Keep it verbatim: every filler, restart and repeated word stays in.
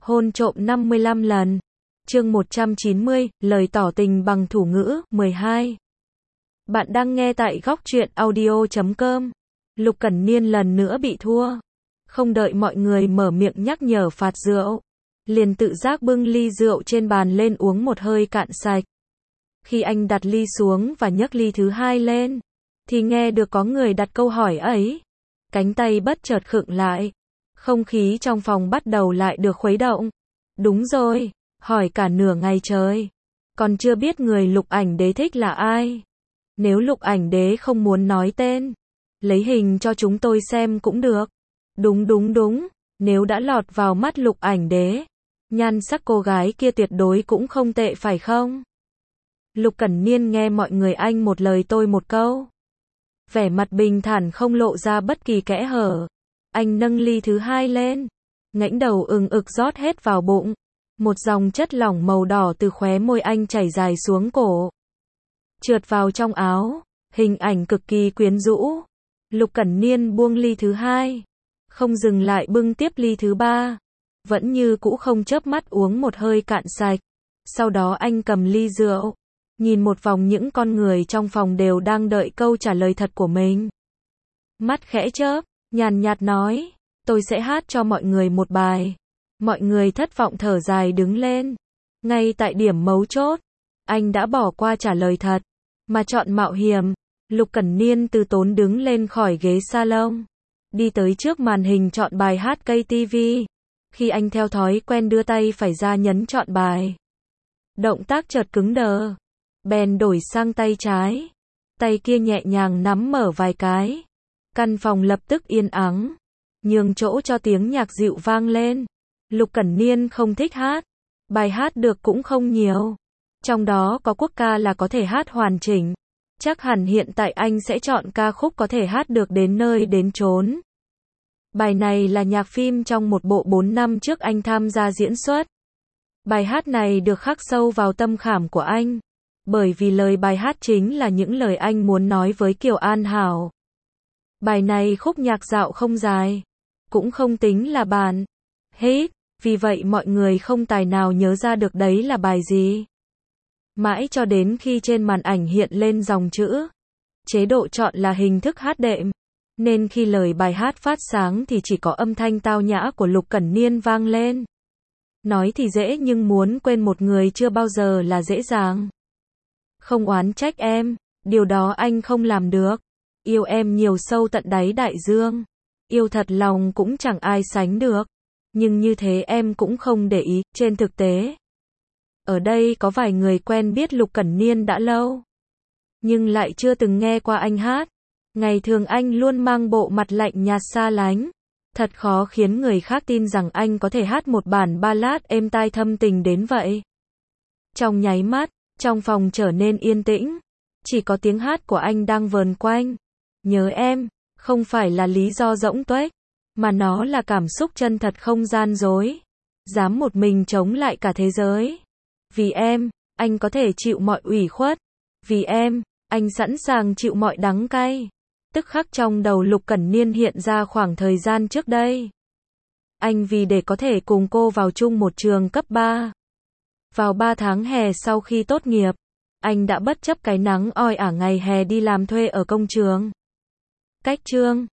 Hôn trộm năm mươi lăm lần. Chương một trăm chín mươi, lời tỏ tình bằng thủ ngữ, mười hai. Bạn đang nghe tại góc truyện audio chấm com. Lục Cẩn Niên lần nữa bị thua. Không đợi mọi người mở miệng nhắc nhở phạt rượu, liền tự giác bưng ly rượu trên bàn lên uống một hơi cạn sạch. Khi anh đặt ly xuống và nhấc ly thứ hai lên, thì nghe được có người đặt câu hỏi ấy. Cánh tay bất chợt khựng lại. Không khí trong phòng bắt đầu lại được khuấy động. Đúng rồi, hỏi cả nửa ngày trời. Còn chưa biết người Lục Ảnh Đế thích là ai. Nếu Lục Ảnh Đế không muốn nói tên, lấy hình cho chúng tôi xem cũng được. Đúng đúng đúng, nếu đã lọt vào mắt Lục Ảnh Đế, nhan sắc cô gái kia tuyệt đối cũng không tệ phải không? Lục Cẩn Niên nghe mọi người anh một lời tôi một câu. Vẻ mặt bình thản không lộ ra bất kỳ kẽ hở. Anh nâng ly thứ hai lên, ngẩng đầu ừng ực rót hết vào bụng. Một dòng chất lỏng màu đỏ từ khóe môi anh chảy dài xuống cổ, trượt vào trong áo, hình ảnh cực kỳ quyến rũ. Lục Cẩn Niên buông ly thứ hai, không dừng lại bưng tiếp ly thứ ba, vẫn như cũ không chớp mắt uống một hơi cạn sạch. Sau đó anh cầm ly rượu, nhìn một vòng những con người trong phòng đều đang đợi câu trả lời thật của mình. Mắt khẽ chớp, nhàn nhạt nói, tôi sẽ hát cho mọi người một bài. Mọi người thất vọng thở dài đứng lên. Ngay tại điểm mấu chốt, anh đã bỏ qua trả lời thật, mà chọn mạo hiểm. Lục Cẩn Niên từ tốn đứng lên khỏi ghế salon, đi tới trước màn hình chọn bài hát cây ti vi. Khi anh theo thói quen đưa tay phải ra nhấn chọn bài, động tác chợt cứng đờ, bèn đổi sang tay trái. Tay kia nhẹ nhàng nắm mở vài cái. Căn phòng lập tức yên ắng, nhường chỗ cho tiếng nhạc dịu vang lên. Lục Cẩn Niên không thích hát, bài hát được cũng không nhiều. Trong đó có quốc ca là có thể hát hoàn chỉnh. Chắc hẳn hiện tại anh sẽ chọn ca khúc có thể hát được đến nơi đến chốn. Bài này là nhạc phim trong một bộ bốn năm trước anh tham gia diễn xuất. Bài hát này được khắc sâu vào tâm khảm của anh, bởi vì lời bài hát chính là những lời anh muốn nói với Kiều An Hảo. Bài này khúc nhạc dạo không dài, cũng không tính là bản hit, vì vậy mọi người không tài nào nhớ ra được đấy là bài gì. Mãi cho đến khi trên màn ảnh hiện lên dòng chữ, chế độ chọn là hình thức hát đệm, nên khi lời bài hát phát sáng thì chỉ có âm thanh tao nhã của Lục Cẩn Niên vang lên. Nói thì dễ nhưng muốn quên một người chưa bao giờ là dễ dàng. Không oán trách em, điều đó anh không làm được. Yêu em nhiều sâu tận đáy đại dương, yêu thật lòng cũng chẳng ai sánh được. Nhưng như thế em cũng không để ý. Trên thực tế, ở đây có vài người quen biết Lục Cẩn Niên đã lâu, nhưng lại chưa từng nghe qua anh hát. Ngày thường anh luôn mang bộ mặt lạnh nhạt xa lánh, thật khó khiến người khác tin rằng anh có thể hát một bản ballad êm tai thâm tình đến vậy. Trong nháy mắt, trong phòng trở nên yên tĩnh, chỉ có tiếng hát của anh đang vờn quanh. Nhớ em, không phải là lý do rỗng tuếch, mà nó là cảm xúc chân thật không gian dối. Dám một mình chống lại cả thế giới. Vì em, anh có thể chịu mọi ủy khuất. Vì em, anh sẵn sàng chịu mọi đắng cay. Tức khắc trong đầu Lục Cẩn Niên hiện ra khoảng thời gian trước đây. Anh vì để có thể cùng cô vào chung một trường cấp ba. Vào ba tháng hè sau khi tốt nghiệp, anh đã bất chấp cái nắng oi ả ngày hè đi làm thuê ở công trường. Cách chương